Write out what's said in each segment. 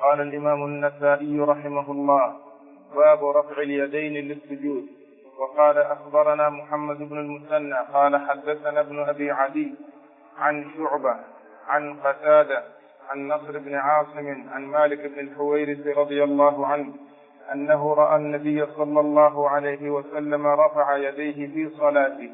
قال الإمام النسائي رحمه الله: باب رفع اليدين للسجود. وقال: أخبرنا محمد بن المثنى قال حدثنا ابن أبي عدي عن شعبة عن قتادة عن نصر بن عاصم عن مالك بن الحويرث رضي الله عنه أنه رأى النبي صلى الله عليه وسلم رفع يديه في صلاته،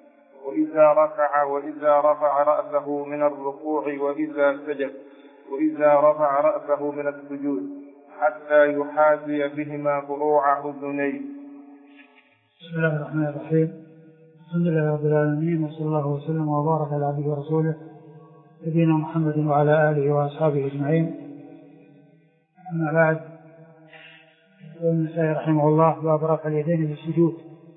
وإذا رفع رأسه من الركوع وإذا سجد، وإذا رفع رأسه من السجود، حتى يحاذي بهما فروع أذنيه. بسم الله الرحمن الرحيم. الحمد لله رب العالمين، وصلى الله وسلم وبارك على عبده ورسوله نبينا محمد وعلى آله وأصحابه أجمعين. أما بعد، يقول النسائي رحمه الله: باب رفع اليدين للسجود.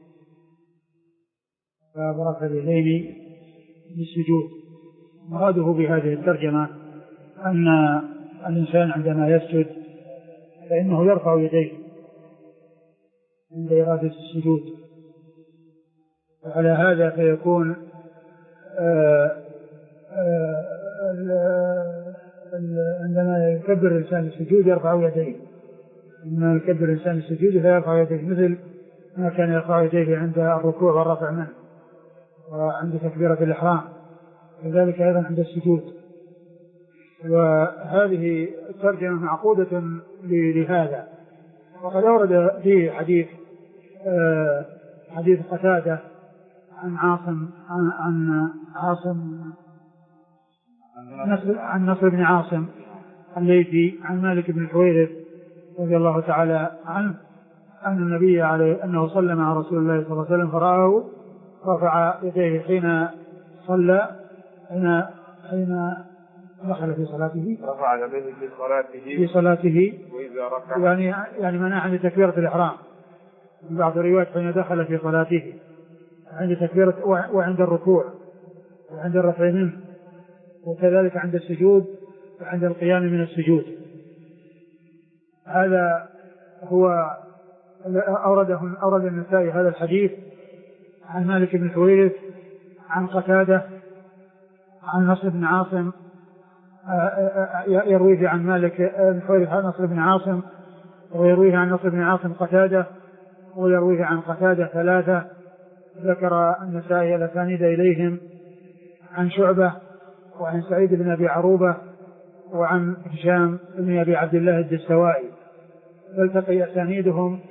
باب رفع اليدين للسجود. مراده بهذه الترجمة أن الإنسان عندما يسجد فإنه يرفع يديه عند إرادة السجود، وعلى هذا فيكون عندما يكبر الإنسان السجود يرفع يديه، عندما يكبر الإنسان السجود فيرفع يديه مثل ما كان يرفع يديه عند الركوع والرفع منه وعند تكبيرة الإحرام، كذلك أيضا عند السجود. وهذه الترجمة معقودة لهذا. وقد أورد في حديث قتادة عن نصر بن عاصم الليثي عن مالك بن الحويرث رضي الله تعالى عنه أن النبي عليه أنه صلى مع رسول الله صلى الله عليه وسلم فرآه رفع يديه حين صلى، حين دخل في صلاته، رفع يديه في صلاته وإذا رفع يعني منع عند تكبيرة الإحرام. في بعض الروايات حين دخل في صلاته عند تكبيرة وعند الركوع وعند الرفع منه، وكذلك عند السجود وعند القيام من السجود. هذا هو أورد النسائي هذا الحديث عن مالك بن الحويرث عن قتادة عن نصر بن عاصم، يرويه عن مالك بن الحويرث عن نصر بن عاصم، ويرويه عن نصر بن عاصم قتادة، ويرويه عن قتادة ثلاثة. ذكر النسائي الأسانيد إليهم عن شعبة وعن سعيد بن أبي عروبة وعن هشام بن أبي عبد الله الدستوائي، فالتقي أسانيدهم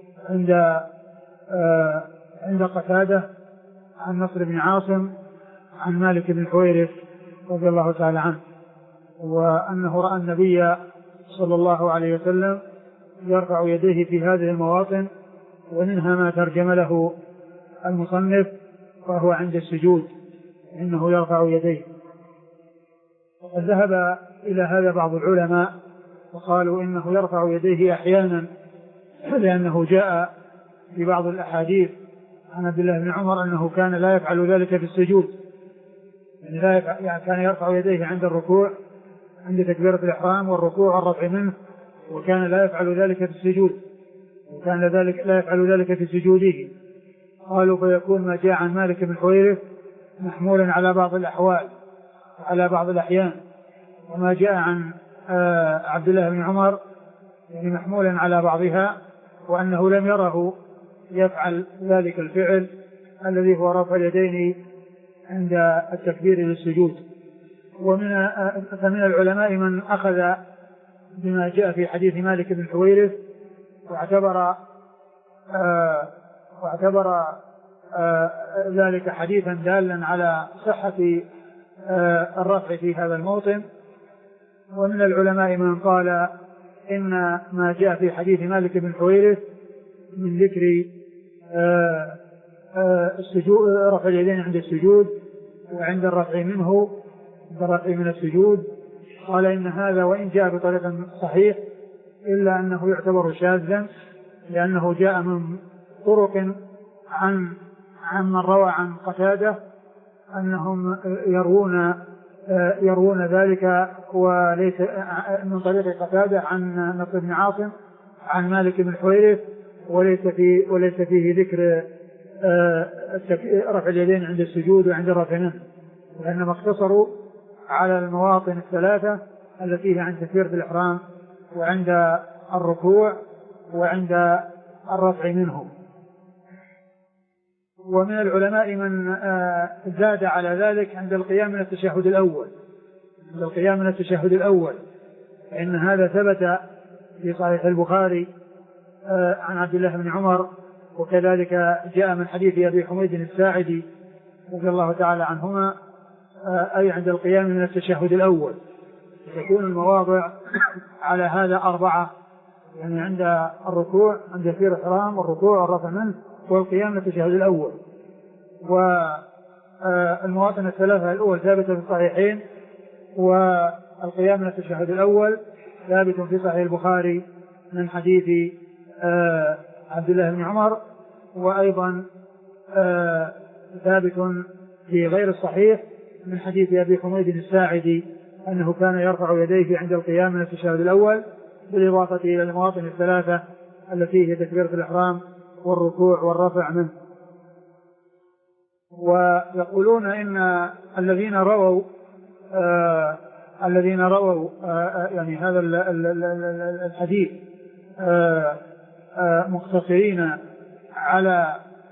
عند قتادة عن نصر بن عاصم عن مالك بن الحويرث رضي الله تعالى عنه، وأنه رأى النبي صلى الله عليه وسلم يرفع يديه في هذه المواطن، ومنها ما ترجم له المصنف وهو عند السجود إنه يرفع يديه. وقد ذهب إلى هذا بعض العلماء وقالوا إنه يرفع يديه أحيانا، لأنه جاء في بعض الأحاديث عن عبد الله بن عمر أنه كان لا يفعل ذلك في السجود، يعني كان يرفع يديه عند الركوع عند تكبيرة الإحرام والركوع والرفع منه، وكان لا يفعل ذلك في السجود، وكان لا يفعل ذلك في سجوده. قالوا فيكون ما جاء عن مالك بن الحويرث محمولا على بعض الأحوال وعلى بعض الأحيان، وما جاء عن عبد الله بن عمر يعني محمولا على بعضها، وأنه لم يره يفعل ذلك الفعل الذي هو رفع اليدين عند التكبير للسجود. فمن العلماء من أخذ بما جاء في حديث مالك بن الحويرث واعتبر ذلك حديثا دالا على صحة الرفع في هذا الموطن. ومن العلماء من قال إن ما جاء في حديث مالك بن الحويرث من ذكر السجود، رفع اليدين عند السجود وعند الرفع منه، عند الرفع من السجود، قال إن هذا وإن جاء بطريق صحيح إلا أنه يعتبر شاذا، لأنه جاء من طرق عن من روى عن قتادة أنهم يروون ذلك، وليس من طريق قتادة عن نصر بن عاصم عن مالك بن الحويرث، وليس فيه ذكر رفع اليدين عند السجود وعند الرفع منه، وإنما اقتصروا على المواطن الثلاثة التي هي عند تكبيرة الإحرام وعند الركوع وعند الرفع منه. ومن العلماء من زاد على ذلك عند القيام من التشهد الأول، فإن هذا ثبت في صحيح البخاري عن عبد الله بن عمر، وكذلك جاء من حديث أبي حميد الساعدي رضي الله تعالى عنهما، أي عند القيام من التشهد الأول. تكون المواضع على هذا 4، يعني عند الركوع، عند تكبير الإحرام والركوع والرفع منه والقيام من التشهد الأول. والمواطن 3 الأول ثابتة في الصحيحين، والقيام من التشهد الأول ثابت في صحيح البخاري من حديث عبد الله بن عمر، وأيضا ثابت في غير الصحيح من حديث أبي حميد الساعدي أنه كان يرفع يديه عند القيام من التشهد الأول، بالإضافة إلى المواطن 3 التي هي تكبيرة الإحرام والركوع والرفع منه. ويقولون إن الذين رووا يعني هذا الحديث مقتصرين على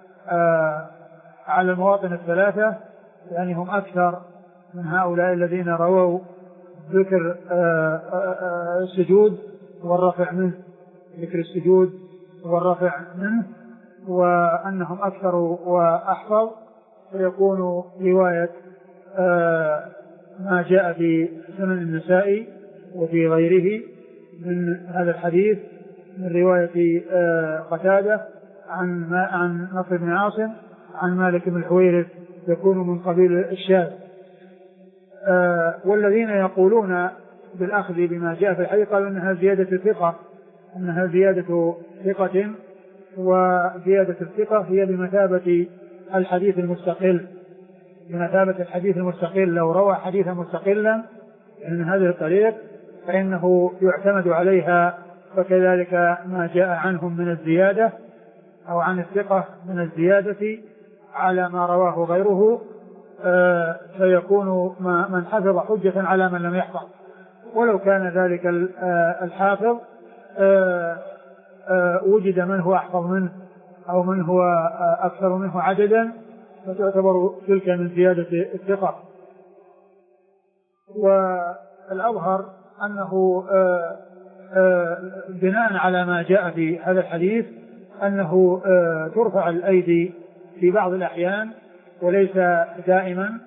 المواطن 3، يعني هم أكثر من هؤلاء الذين رووا ذكر السجود والرفع منه، ذكر السجود والرفع منه، وأنهم أكثر وأحفظ. فيكون رواية ما جاء في سنن النسائي وفي غيره من هذا الحديث من رواية قتادة عن نصر بن عاصم عن مالك بن الحويرث يكون من قبيل الشاذ. والذين يقولون بالأخذ بما جاء في الحديث قالوا أنها زيادة ثقة، وزيادة الثقة هي بمثابة الحديث المستقل، لو روى حديثا مستقلا من هذه الطريق فإنه يعتمد عليها، فكذلك ما جاء عنهم من الزيادة أو عن الثقة من الزيادة على ما رواه غيره، فيكون من حفظ حجة على من لم يحفظ، ولو كان ذلك الحافظ وجد من هو أحفظ منه أو من هو أكثر منه عددا، فتعتبر تلك من زيادة الثقة. والأظهر أنه بناء على ما جاء في هذا الحديث أنه ترفع الأيدي في بعض الأحيان وليس دائما،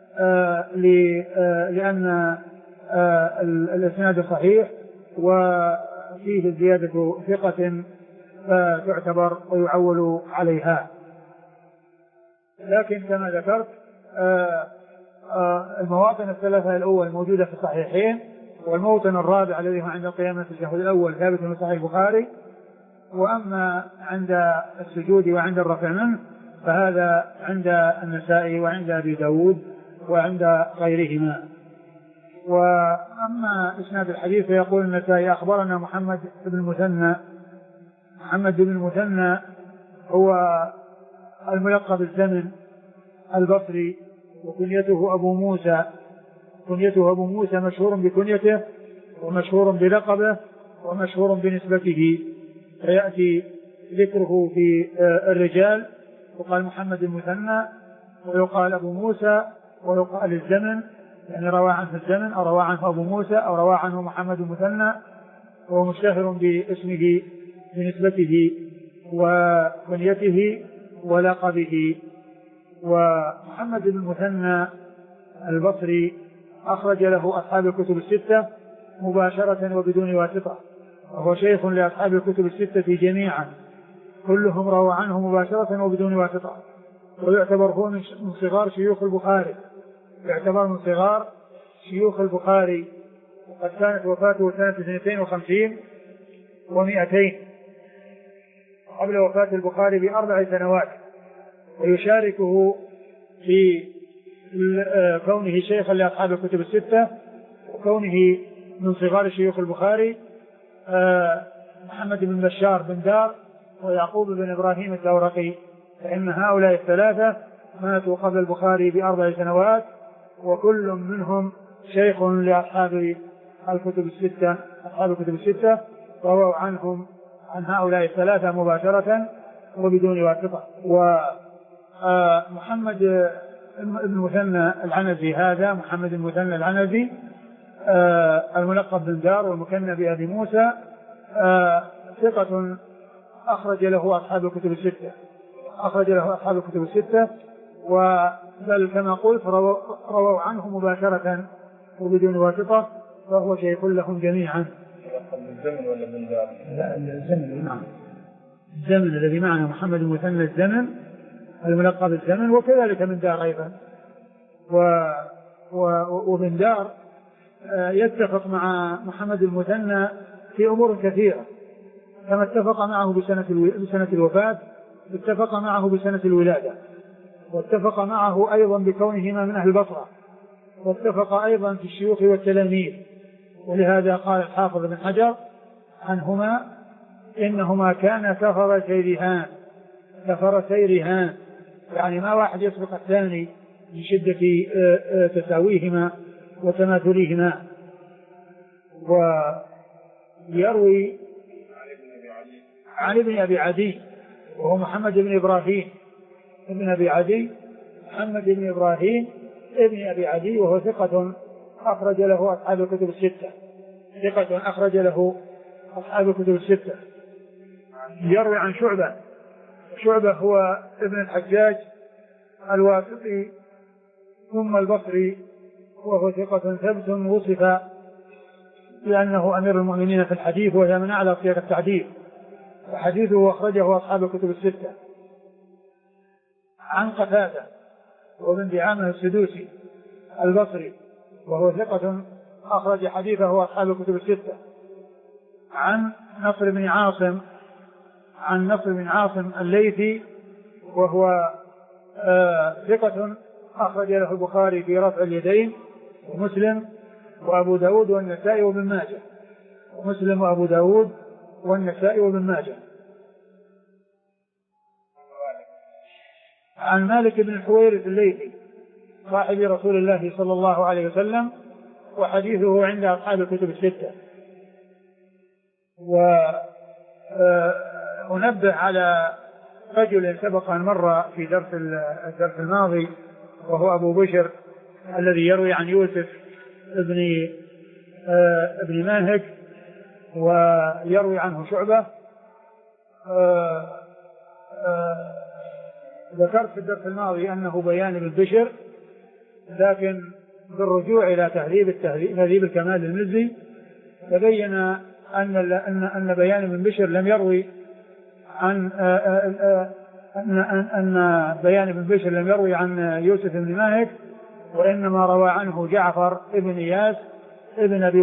لأن الإسناد صحيح وفيه زيادة ثقة فتعتبر ويعول عليها. لكن كما ذكرت المواطن 3 الأول موجودة في الصحيحين، والموطن الرابع الذي هو عند القيام من التشهد الأول ثابت في صحيح البخاري، وأما عند السجود وعند الرفع منه فهذا عند النسائي وعند أبي داود وعند غيرهما. وأما إسناد الحديث فيقول النسائي أخبرنا محمد بن المثنى هو الملقب بالزمن البصري، وكنيته أبو موسى مشهور بكنيته ومشهور بلقبه ومشهور بنسبته، فيأتي ذكره في الرجال وقال محمد المثنى، ويقال أبو موسى، ويقال الزمن، يعني روى عنه الزمن أو روى عنه أبو موسى أو روى عنه محمد المثنى، وهو مشتهر باسمه بنسبته وكنيته ولقبه. ومحمد بن المثنى البصري أخرج له أصحاب الكتب 6 مباشرة وبدون واسطة، وهو شيخ لأصحاب الكتب 6 جميعا، كلهم روى عنه مباشرة وبدون واسطة، ويعتبر هو من صغار شيوخ البخاري، وقد كانت وفاته سنة 52 و200 قبل وفاة البخاري ب4 سنوات، ويشاركه في كونه شيخا لأصحاب الكتب 6 وكونه من صغار شيوخ البخاري محمد بن بشار بن دار ويعقوب بن إبراهيم الدورقي، فإن هؤلاء الثلاثة ماتوا قبل البخاري ب4 سنوات، وكل منهم شيخ لأصحاب الكتب 6 أصحاب الكتب الستة رووا عنهم عن هؤلاء الثلاثة مباشرة وبدون واسطة. ومحمد بن المثنى العنزي هذا محمد المثنى العنزي الملقب بن دار والمكنى بأبي موسى ثقة أخرج له أصحاب الكتب الستة بل كما قلت رووا عنه مباشرة وبدون واسطة فهو شيخ لهم جميعا. الزمن ولا بن دار؟ لا الزمن. نعم الزمن الذي معنا محمد المثنى الزمن الملقب الزمن وكذلك من دار أيضا. وبن دار يتفق مع محمد المثنى في أمور كثيرة كما اتفق معه بسنة الوفاة اتفق معه بسنة الولادة واتفق معه أيضا بكونهما من أهل البصرة واتفق أيضا في الشيوخ والتلاميذ. ولهذا قال الحافظ بن حجر عنهما إنهما كان كفر سيرهان يعني ما واحد يسبق الثاني من شدة تساويهما وتماثلهما. ويروي عن ابن أبي عدي وهو محمد بن إبراهيم ابن أبي عدي محمد بن إبراهيم ابن أبي عدي وهو ثقة أخرج له أصحاب الكتب الستة. يروي عن شعبة هو ابن الحجاج الواسطي ثم البصري وهو ثقة ثبت وصف لأنه أمير المؤمنين في الحديث وهي من أعلى صيغ التعديل وحديثه أخرجه أصحاب الكتب الستة. عن قتادة وابن دعامة السدوسي البصري وهو ثقة أخرج حديثه أصحاب الكتب الستة. عن نصر بن عاصم الليثي وهو ثقة أخرج له البخاري في رفع اليدين ومسلم وأبو داود والنسائي وابن ماجه. عن مالك بن الحويرث الليثي صاحب رسول الله صلى الله عليه وسلم وحديثه عند أصحاب الكتب الستة. وأنبه على رجل سبق أن مر في الدرس الماضي وهو أبو بشر الذي يروي عن يوسف ابن ماهك ويروي عنه شعبة. ذكرت في الدرس الماضي أنه بيان ابن بشر لكن بالرجوع إلى تهذيب الكمال المزي تبين أن بيان ابن بشر لم يروي عن أن بيان ابن بشر لم يروي عن يوسف بن ماهك وإنما روى عنه جعفر بن إياس ابن أبي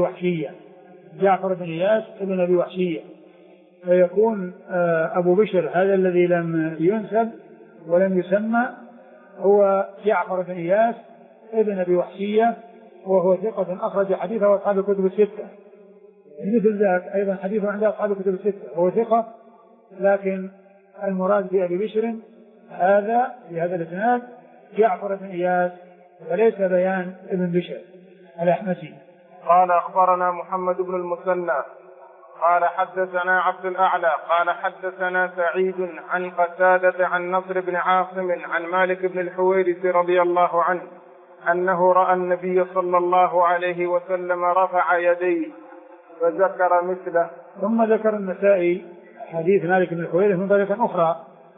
وحشية فيكون أبو بشر هذا الذي لم ينسب ولم يسمى هو جعفر بن إياس ابن أبي وحشية وهو ثقة أخرج حديثه أصحاب الكتب الستة. مثل ذلك أيضا حديثه عند أصحاب الكتب الستة هو ثقة لكن المراد بأبي بشر هذا في هذا الإسناد جعفر بن إياس وليس بيان ابن بشر الأحمسي. قال أخبرنا محمد بن المثنى قال حدثنا عبد الأعلى قال حدثنا سعيد عن قتادة عن نصر بن عاصم عن مالك بن الحويرث رضي الله عنه أنه رأى النبي صلى الله عليه وسلم رفع يديه فذكر مثله. ثم ذكر النسائي حديث مالك بن الحويرث من طريقة أخرى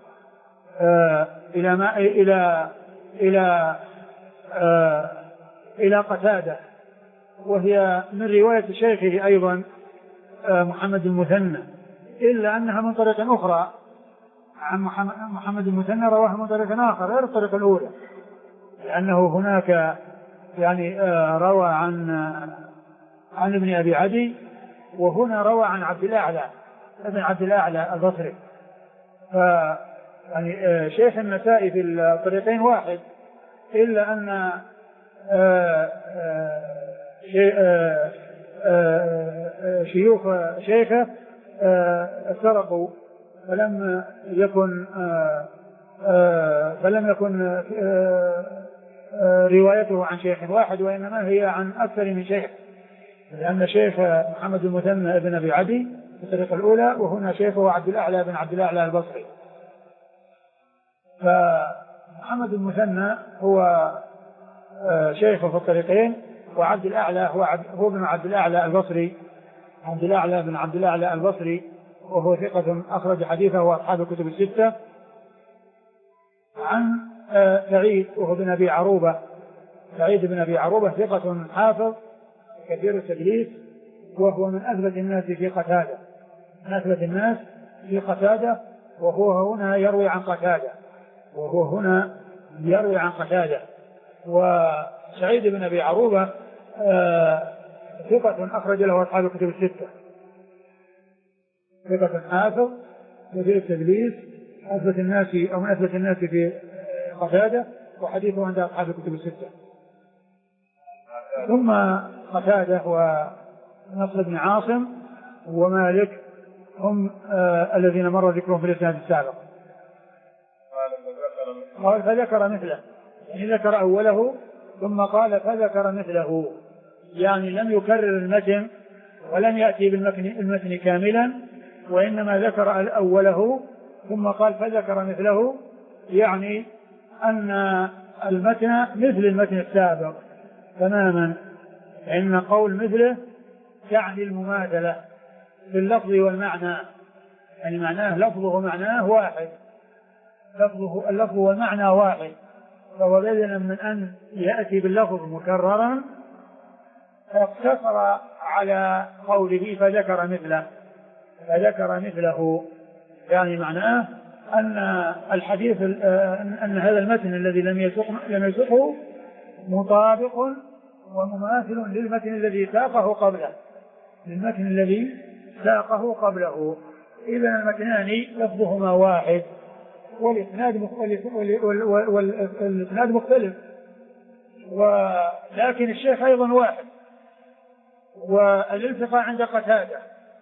إلى قتادة وهي من رواية شيخه أيضا محمد المثنى إلا أنها من طريقة أخرى عن محمد المثنى رواه من طريق آخر غير الطريقة الأولى لأنه هناك يعني روى عن ابن أبي عدي وهنا روى عن ابن عبد الأعلى البصري. يعني شيخ النسائي في الطريقين واحد إلا أن شيوخ شيخه سرقوا فلم يكن روايته عن شيخ واحد وإنما هي عن أكثر من شيخ لأن شيخ محمد المثنى بن أبي عدي في الطريقة الأولى، وهنا شيخه عبد الأعلى بن عبد الأعلى البصري. فمحمد المثنى هو شيخه في الطريقين، وعبد الأعلى هو ابن عبد الأعلى البصري، عبد الأعلى بن عبد الأعلى البصري، وهو ثقة أخرج حديثه وأصحاب الكتب الستة. عن سعيد وهو بن أبي عروبة، سعيد بن أبي عروبة ثقة حافظ كثير التدليس، وهو من أثبت الناس في قتادة، من أثبت الناس في قتادة، وهو هنا يروي عن قتادة، وسعيد بن أبي عروبة ثقة أخرج له أصحاب الكتب الستة، ثقة حافظ كثير التدليس، أثبت الناس أو من أثبت الناس في قتادة، وحديثه عند أصحاب الكتب الستة. ثم قتادة ونصر بن عاصم ومالك هم الذين مر ذكرهم في الإسناد السابق. قال فذكر مثله، يعني ذكر أوله ثم قال فذكر مثله، يعني لم يكرر المتن ولم يأتي بالمتن كاملا، وإنما ذكر أوله ثم قال فذكر مثله، يعني أن المتن مثل المتن السابق تماما، إن قول مثله يعني المماثلة في اللفظ والمعنى، يعني معناه لفظه ومعناه واحد، اللفظ والمعنى واحد، فهو بدلا من أن يأتي باللفظ مكررا اقتصر على قوله فذكر مثله، يعني معناه أن الحديث أن هذا المتن الذي لم يسقه مطابق ومماثل للمتن الذي ساقه قبله، إذا المتنان لفظهما واحد والإسناد مختلف، ولكن الشيخ أيضا واحد، والالتقاء عند قتادة،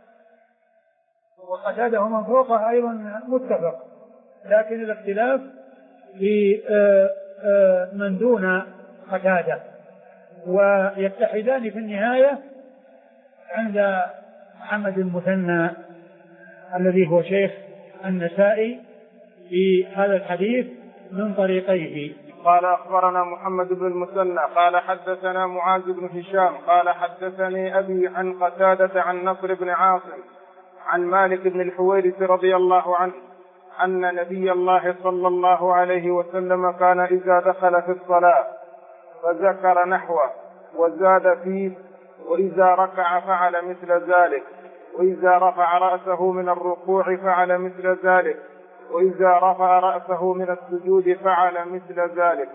وقتادة ومن فوقه أيضا متفق، لكن الاختلاف في من دون قتادة، ويتحدان في النهاية عند محمد المثنى الذي هو شيخ النسائي في هذا الحديث من طريقيه. قال أخبرنا محمد بن المثنى قال حدثنا معاذ بن هشام قال حدثني أبي عن قتادة عن نصر بن عاصم عن مالك بن الحويرث رضي الله عنه أن نبي الله صلى الله عليه وسلم كان إذا دخل في الصلاة فذكر نحوه وزاد فيه، وإذا ركع فعل مثل ذلك، وإذا رفع رأسه من الركوع فعل مثل ذلك، وإذا رفع رأسه من السجود فعل مثل ذلك.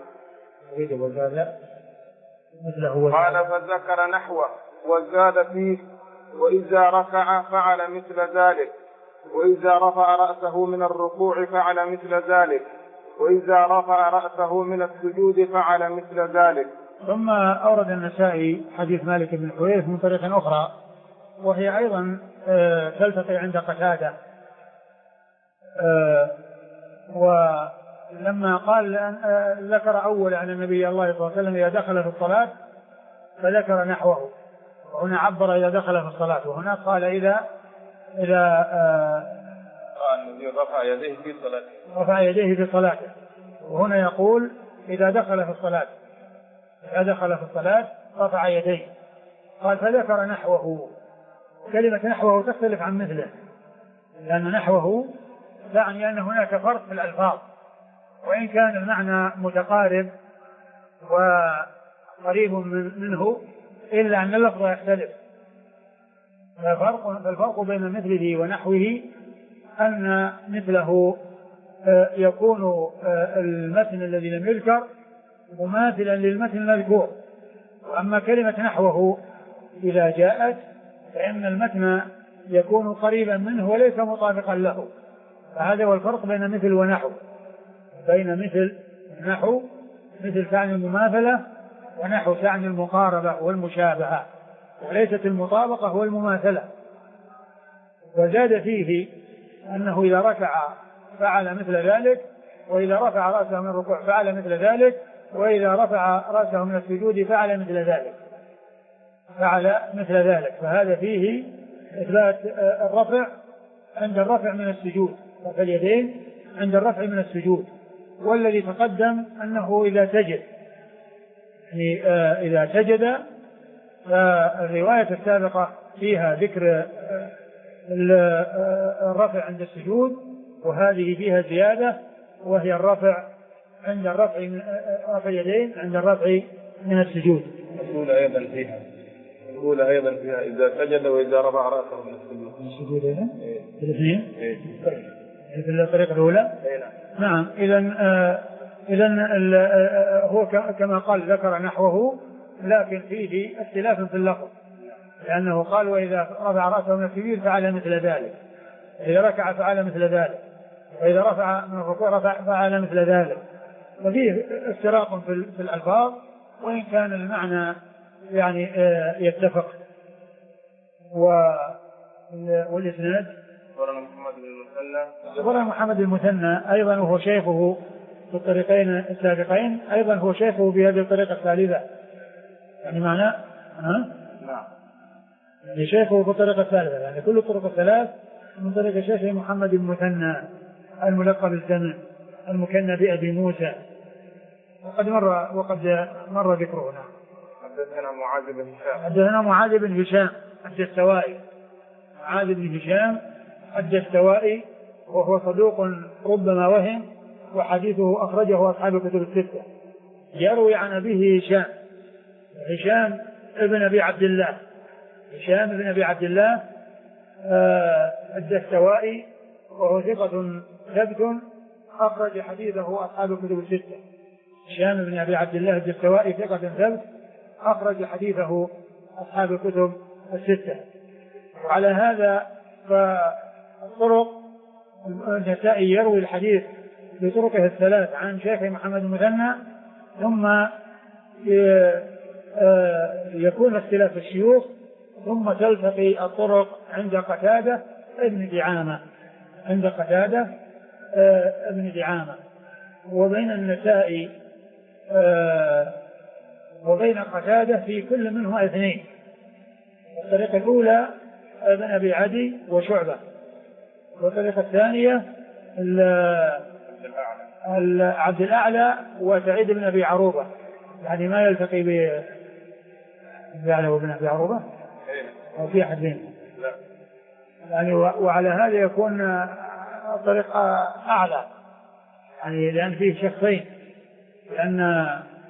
قال فذكر نحوه وزاد فيه، وإذا ركع فعل مثل ذلك، وإذا رفع رأسه من الركوع فعل مثل ذلك، وإذا رفع رأسه من السجود فعل مثل ذلك. ثم أورد النسائي حديث مالك بن الحويرث من طريق أخرى، وهي أيضا تلتقي عند قتادة، ولما قال ذكر أول أن النبي الله صلى الله عليه وسلم إذا دخل في الصلاة فذكر نحوه، وهنا عبر إذا دخل في الصلاة، وهنا قال إذا رفع يديه في صلاته، وهنا يقول إذا دخل في الصلاة رفع يديه، قال فذكر نحوه. كلمة نحوه تختلف عن مثله، لأن نحوه يعني أن هناك فرق في الألفاظ، وإن كان المعنى متقارب وقريب منه إلا أن اللفظ يختلف. فالفرق بين مثله ونحوه أن مثله يكون المتن الذي لم يذكر مماثلا للمتن المذكور، وأما كلمة نحوه إذا جاءت فإن المتن يكون قريبا منه وليس مطابقا له. فهذا هو الفرق بين مثل ونحو، بين مثل ونحو، مثل تعني المماثلة، ونحو تعني المقاربة والمشابهة، وليست المطابقة والمماثلة. وزاد فيه أنه إذا ركع فعل مثل ذلك، وإذا رفع رأسه من الركوع فعل مثل ذلك، وإذا رفع رأسه من السجود فعل مثل ذلك. فعل مثل ذلك. فهذا فيه إثبات الرفع عند الرفع من السجود، رفع اليدين عند الرفع من السجود. والذي تقدم أنه إذا سجد، يعني إذا سجد، فالرواية السابقة فيها ذكر الرفع عند السجود، وهذه فيها زيادة وهي الرفع عند الرفع رفع اليدين عند الرفع من السجود. الأولى أيضا فيها إذا سجد وإذا رفع رأسه من السجود. السجود هنا في الاثنين في الطريقة الأولى. نعم. إذن هو كما قال ذكر نحوه، لكن فيه اختلاف في اللفظ، لأنه قال وإذا رفع رأسه من السجود فعل مثل ذلك، إذا ركع فعل مثل ذلك، وإذا رفع من الركوع فعل مثل ذلك. ففيه افتراق في الألفاظ، وإن كان المعنى يعني يتفق. والإسناد أخبرنا محمد المثنى أيضا وهو شيخه في الطريقين السابقين، أيضا هو شيخه بهذه الطريقة الثالثة، يعني معنى نعم، يعني شيخه في الطريقة الثالثة، يعني كل الطرق الثلاث من طريق شيخه محمد المثنى الملقب بالسمع المكنى بأبي موسى، وقد مر ذكره. حدثنا معاذ بن هشام الدستوائي، معاذ بن هشام الدستوائي، وهو صدوق ربما وهم، وحديثه أخرجه أصحاب الكتب الستة. يروي عن أبيه هشام ابن أبي عبد الله الدستوائي، وهو ثقة ثبت أخرج حديثه أصحاب الكتب الستة. هشام بن أبي عبد الله الدستوائي ثقة ثبت أخرج حديثه أصحاب الكتب الستة. وعلى هذا فالطرق النسائي يروي الحديث بطرقه الثلاث عن شيخ محمد المثنى، ثم يكون اختلاف الشيوخ، ثم تلتقي الطرق عند قتادة ابن دعامة، وبين النسائي وبين قتادة في كل منهما اثنين. الطريقة الأولى ابن أبي عدي وشعبة، والطريقة الثانية عبد الأعلى وسعيد بن أبي عروبة، يعني ما يلتقي بأعلى وابن أبي عروبة أو في أحد بينهم يعني. وعلى هذا يكون الطريق أعلى، يعني لأن فيه شخصين، لأن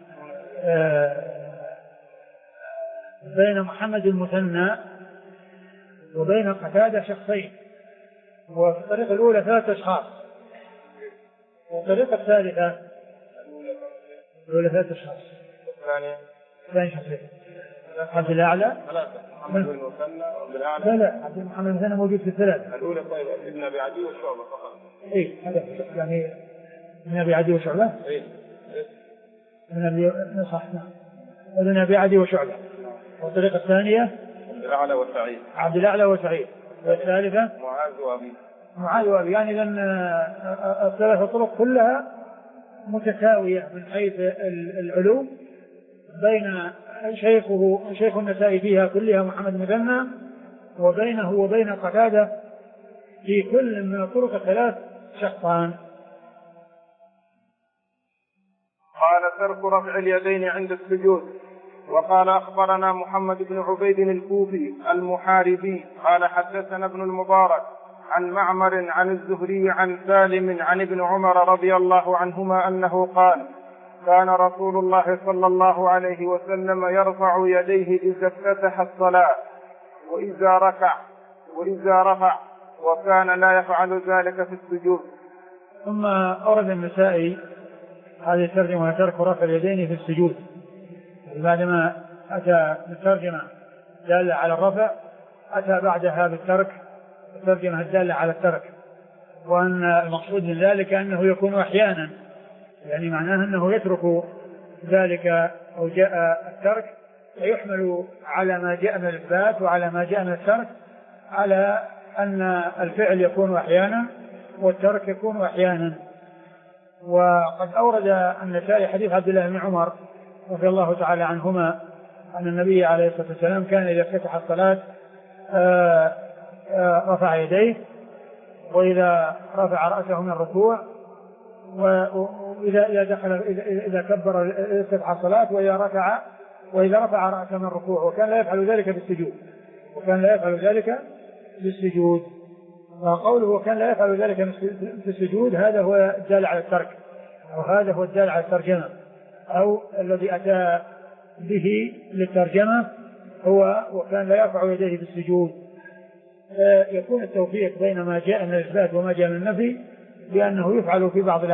بين محمد المثنى وبين قتادة شخصين، وفي الطريقة الأولى 3 أشخاص، والطريقة الثالثة الأولى 3 أشخاص، الثاني شخصين. عبد الأعلى محمد المثنى بالأعلى، لا عبد محمد المثنى موجود في الثلاث. الأولى طيب ابن أبي عدي وشعبة فقط. هذا يعني ابن أبي عدي وشعبة. ابن أبي عدي وشعبة. والطريقة الثانية عبد الأعلى وسعيد. والثالثة معاذ وأبي. يعني إذن الثلاث طرق كلها متساوية من حيث العلو، بين شيخ النسائي فيها كلها محمد المثنى، وبينه وبين قتادة في كل من الطرق الثلاث شخصان. قال ترك رفع اليدين عند السجود. وقال أخبرنا محمد بن عبيد الكوفي المحاربي قال حدثنا ابن المبارك عن معمر عن الزهري عن سالم عن ابن عمر رضي الله عنهما أنه قال كان رسول الله صلى الله عليه وسلم يرفع يديه إذا افتتح الصلاة وإذا رفع، وكان لا يفعل ذلك في السجود. ثم أورد النسائي هذه الترجمة ترك رفع اليدين في السجود، بعدما أتى بالترجمة دالة على الرفع أتى بعدها بالترك الترجمة الدالة على الترك، وأن المقصود من ذلك أنه يكون أحيانا، يعني معناه أنه يترك ذلك أو جاء الترك فيحمل على ما جاء من الإثبات وعلى ما جاء من الترك، على أن الفعل يكون أحيانا والترك يكون أحيانا. وقد أورد النسائي حديث عبد الله بن عمر رضي الله تعالى عنهما أن النبي عليه الصلاة والسلام كان إذا افتتح الصلاة رفع يديه، وإذا رفع رأسه من الركوع، وإذا دخل إذا كبر افتتح الصلاة، وإذا رفع رأسه من الركوع، وكان لا يفعل ذلك بالسجود. فقوله وكان لا يفعل ذلك في السجود هذا هو الدال على الترك، أو هذا هو الدال على الترجمة، أو الذي أتى به للترجمة هو وكان لا يرفع يديه بالسجود. يكون التوفيق بين ما جاء من الإثبات وما جاء من النفي لأنه يفعل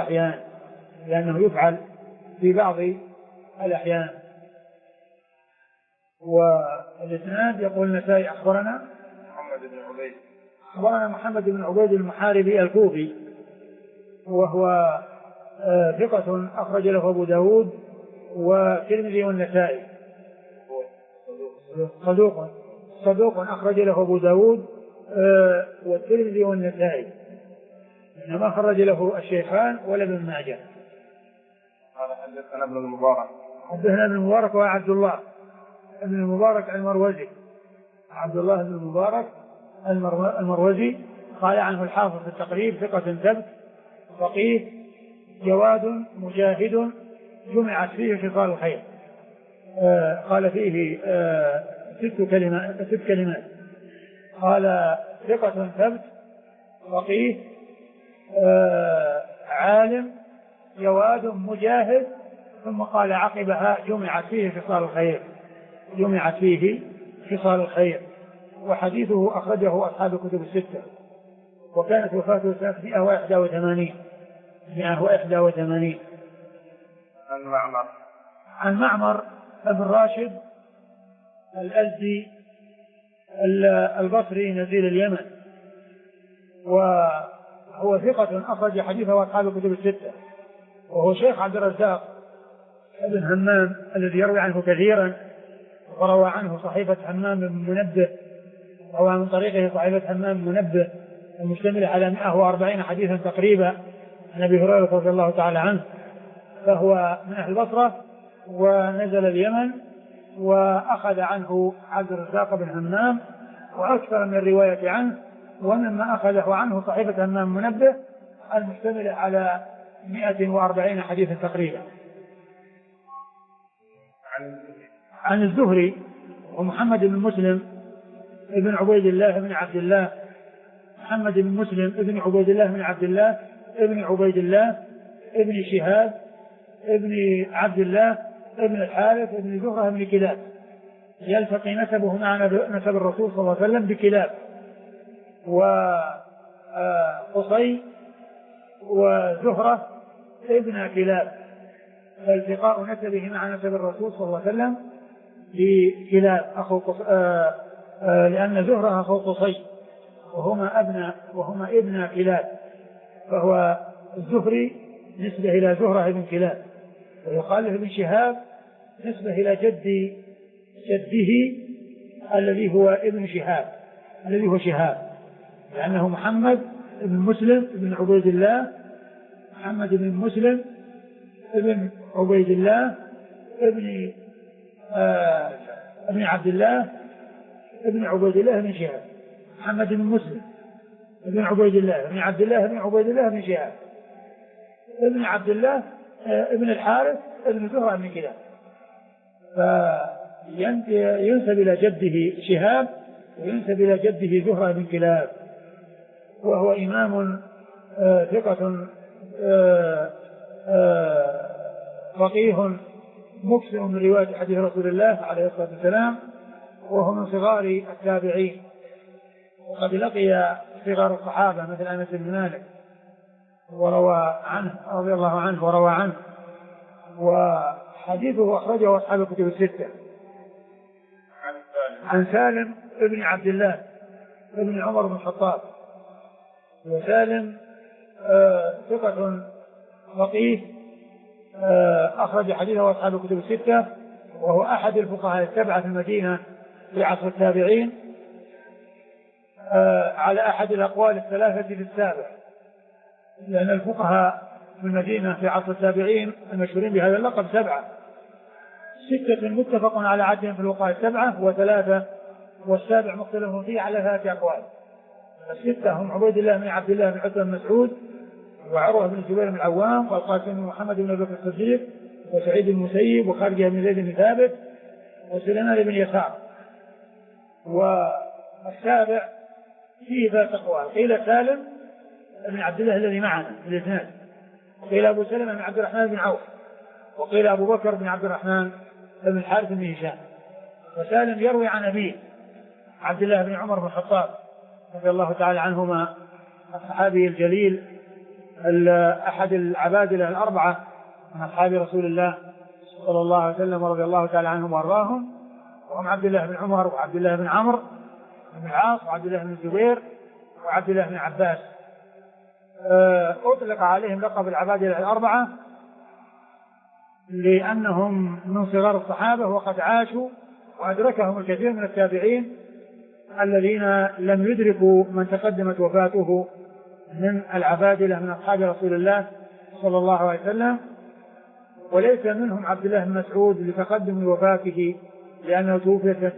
في بعض الأحيان. والإسناد يقول النسائي أخبرنا محمد بن عبيد المحاربي الكوفي، وهو ثقة أخرج له أبو داود والترمذي والنسائي. صدوق أخرج له أبو داود والترمذي والنسائي، إنما خرج له الشيخان ولا ابن ماجه. قال حدثنا ابن المبارك وعبد الله ابن المبارك المروزي، عبد الله بن المبارك المروزي، قال عنه الحافظ في التقريب ثقة ثبت فقيه جواد مجاهد جمعت فيه خصال الخير. قال فيه ست كلمات، قال ثقة ثبت فقيه عالم جواد مجاهد، ثم قال عقبها جمعت فيه خصال الخير. وحديثه أخرجه أصحاب الكتب الستة، وكانت وفاته سنة 181. عن معمر بن راشد الأزدي البصري نزيل اليمن، وهو ثقة أخرج حديثه أصحاب الكتب الستة، وهو شيخ عبد الرزاق بن همام الذي يروي عنه كثيرا، وروى عنه صحيفة همام بن منبه، روى من طريقه صحيفة همام بن منبه المشتملة على 140 حديثا تقريبا عن أبي هريرة رضي الله تعالى عنه. فهو من أهل البصرة ونزل اليمن، وأخذ عنه عبد الرزاق بن همام وأكثر من الرواية عنه، ومما أخذه عنه صحيفة همام منبه المشتملة على 140 حديثا تقريبا. عن الزهري ومحمد بن مسلم ابن عبيد الله بن عبد الله، محمد بن مسلم ابن عبيد الله بن عبد الله ابن عبيد الله ابن شهاب ابن عبد الله ابن الحارث ابن زهرة ابن كلاب، يلتقي نسبه مع نسب الرسول صلى الله عليه وسلم بكلاب، وقصي وزهرة ابن كلاب، فالتقاء نسبه مع نسب الرسول صلى الله عليه وسلم بكلاب لأن زهرة أخو قصي وهما ابن كلاب، فهو الزهري نسبة إلى زهرة ابن كلاب، ويقال له ابن شهاب نسبة إلى جده الذي هو ابن شهاب الذي هو شهاب، لأنه محمد بن مسلم ابن عبيد الله، محمد بن مسلم ابن عبيد الله ابن عبد الله ابن عبيد الله بن شهاب، محمد بن مسلم ابن عبيد الله ابن عبد الله ابن عبيد الله بن شهاب ابن عبد الله ابن الحارث ابن زهرة ابن كلاب، فينسب إلى جده شهاب وينسب إلى جده زهرة بن كلاب، وهو إمام ثقة فقيه مكثر من رواية حديث رسول الله عليه الصلاة والسلام، وهو من صغار التابعين، وقد لقي صغار الصحابة مثل أنس بن مالك وروى عنه رضي الله عنه وروى عنه، وحديثه أخرجه أصحاب الكتب الستة. عن سالم ابن عبد الله ابن عمر بن الخطاب، وسالم ثقة فقيه أخرج حديثه أصحاب الكتب الستة، وهو أحد الفقهاء السبعة في المدينة في عصر التابعين، على أحد الأقوال الثلاثة في السابع، لأن الفقهاء في المدينة في عصر التابعين المشهورين بهذا اللقب سبعة: 6 متفق على عدهم في الوقاية 7 و3 والسابع مختلف فيه على 3 أقوال. 6 هم عبيد الله بن عبد الله بن عتبة بن مسعود وعروة بن الزبير بن العوام والقاسم بن محمد بن أبي بكر الصديق وسعيد بن المسيب وخارجة بن زيد بن ثابت وسليمان بن يسار. والسابع فيه 3 أقوال، قيل سالم بن عبد الله الذي معنا في الاثنين، وقيل أبو سلمة بن عبد الرحمن بن عوف، وقيل أبو بكر بن عبد الرحمن بن الحارث بن هشام. وسالم يروي عن أبيه عبد الله بن عمر بن الخطاب رضي الله تعالى عنهما الصحابي الجليل أحد العبادلة الأربعة من أصحاب رسول الله صلى الله عليه وسلم رضي الله تعالى عنهم وأرضاهم، وهم عبد الله بن عمر وعبد الله بن عمرو بن العاص وعبد الله بن الزبير وعبد الله بن عباس. أطلق عليهم لقب العبادلة الأربعة لأنهم من صغار الصحابة وقد عاشوا وأدركهم الكثير من التابعين الذين لم يدركوا من تقدمت وفاته من العبادلة من أصحاب رسول الله صلى الله عليه وسلم، وليس منهم عبد الله بن مسعود لتقدم وفاته لأنه توفي سنة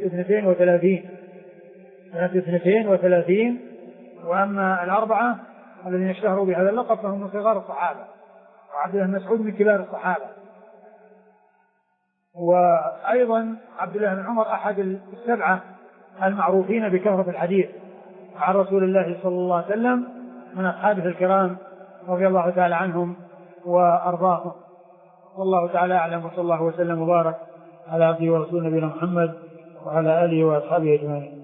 32. وأما الأربعة الذين اشتهروا بهذا اللقب فهم من صغار الصحابة، وعبد الله بن مسعود من كبار الصحابة. وأيضا عبد الله بن عمر أحد السبعة المعروفين بكثرة الحديث عن رسول الله صلى الله عليه وسلم من أصحابه الكرام رضي الله تعالى عنهم وأرضاهم. والله تعالى أعلم، وصلى الله وسلم وبارك على عبده ورسوله نبينا محمد وعلى آله وأصحابه أجمعين.